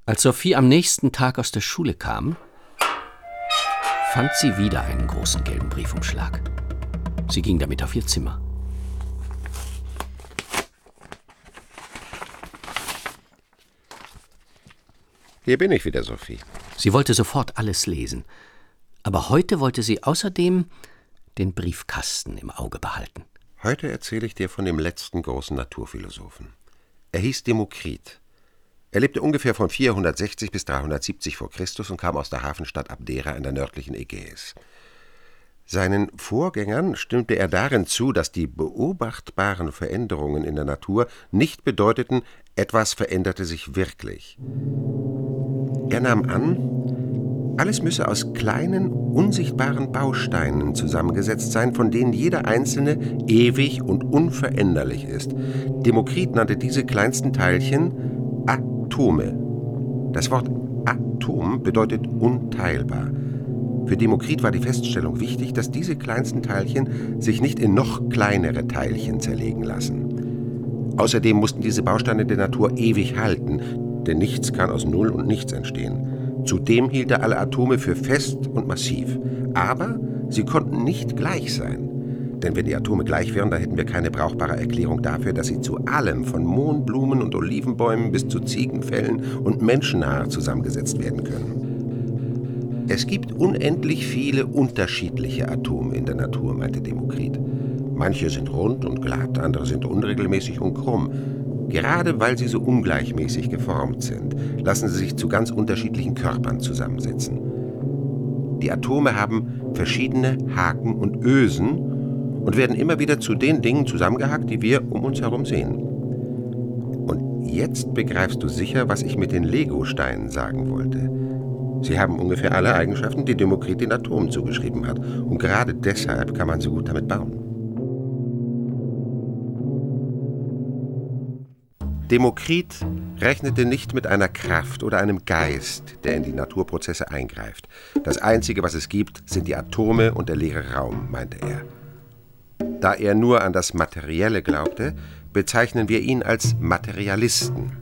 Als Sophie am nächsten Tag aus der Schule kam, fand sie wieder einen großen gelben Briefumschlag. Sie ging damit auf ihr Zimmer. Hier bin ich wieder, Sophie. Sie wollte sofort alles lesen. Aber heute wollte sie außerdem den Briefkasten im Auge behalten. Heute erzähle ich dir von dem letzten großen Naturphilosophen. Er hieß Demokrit. Er lebte ungefähr von 460 bis 370 vor Christus und kam aus der Hafenstadt Abdera in der nördlichen Ägäis. Seinen Vorgängern stimmte er darin zu, dass die beobachtbaren Veränderungen in der Natur nicht bedeuteten, etwas veränderte sich wirklich. Er nahm an, alles müsse aus kleinen, unsichtbaren Bausteinen zusammengesetzt sein, von denen jeder einzelne ewig und unveränderlich ist. Demokrit nannte diese kleinsten Teilchen Atome. Das Wort Atom bedeutet unteilbar. Für Demokrit war die Feststellung wichtig, dass diese kleinsten Teilchen sich nicht in noch kleinere Teilchen zerlegen lassen. Außerdem mussten diese Bausteine der Natur ewig halten, denn nichts kann aus Null und Nichts entstehen. Zudem hielt er alle Atome für fest und massiv. Aber sie konnten nicht gleich sein. Denn wenn die Atome gleich wären, dann hätten wir keine brauchbare Erklärung dafür, dass sie zu allem, von Mohnblumen und Olivenbäumen bis zu Ziegenfellen und Menschenhaar zusammengesetzt werden können. Es gibt unendlich viele unterschiedliche Atome in der Natur, meinte Demokrit. Manche sind rund und glatt, andere sind unregelmäßig und krumm. Gerade weil sie so ungleichmäßig geformt sind, lassen sie sich zu ganz unterschiedlichen Körpern zusammensetzen. Die Atome haben verschiedene Haken und Ösen und werden immer wieder zu den Dingen zusammengehakt, die wir um uns herum sehen. Und jetzt begreifst du sicher, was ich mit den Legosteinen sagen wollte. Sie haben ungefähr alle Eigenschaften, die Demokrit den Atomen zugeschrieben hat. Und gerade deshalb kann man so gut damit bauen. Demokrit rechnete nicht mit einer Kraft oder einem Geist, der in die Naturprozesse eingreift. Das Einzige, was es gibt, sind die Atome und der leere Raum, meinte er. Da er nur an das Materielle glaubte, bezeichnen wir ihn als Materialisten.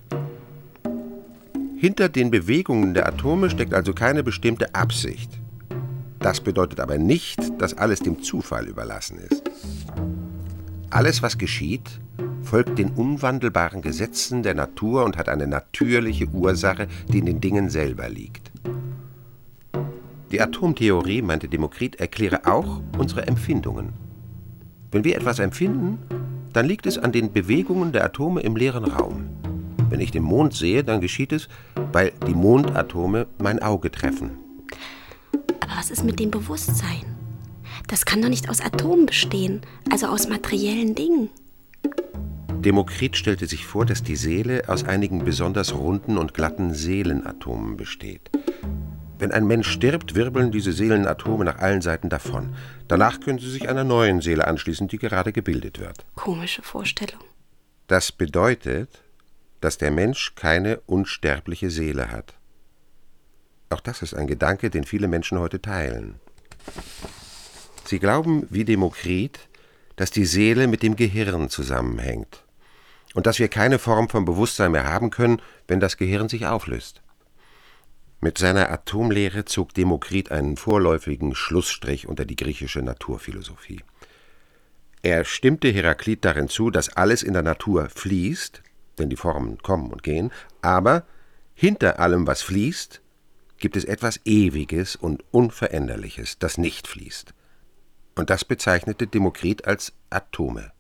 Hinter den Bewegungen der Atome steckt also keine bestimmte Absicht. Das bedeutet aber nicht, dass alles dem Zufall überlassen ist. Alles, was geschieht, folgt den unwandelbaren Gesetzen der Natur und hat eine natürliche Ursache, die in den Dingen selber liegt. Die Atomtheorie, meinte Demokrit, erkläre auch unsere Empfindungen. Wenn wir etwas empfinden, dann liegt es an den Bewegungen der Atome im leeren Raum. Wenn ich den Mond sehe, dann geschieht es, weil die Mondatome mein Auge treffen. Aber was ist mit dem Bewusstsein? Das kann doch nicht aus Atomen bestehen, also aus materiellen Dingen. Demokrit stellte sich vor, dass die Seele aus einigen besonders runden und glatten Seelenatomen besteht. Wenn ein Mensch stirbt, wirbeln diese Seelenatome nach allen Seiten davon. Danach können sie sich einer neuen Seele anschließen, die gerade gebildet wird. Komische Vorstellung. Das bedeutet, dass der Mensch keine unsterbliche Seele hat. Auch das ist ein Gedanke, den viele Menschen heute teilen. Sie glauben, wie Demokrit, dass die Seele mit dem Gehirn zusammenhängt und dass wir keine Form von Bewusstsein mehr haben können, wenn das Gehirn sich auflöst. Mit seiner Atomlehre zog Demokrit einen vorläufigen Schlussstrich unter die griechische Naturphilosophie. Er stimmte Heraklit darin zu, dass alles in der Natur fließt, denn die Formen kommen und gehen, aber hinter allem, was fließt, gibt es etwas Ewiges und Unveränderliches, das nicht fließt. Und das bezeichnete Demokrit als Atome.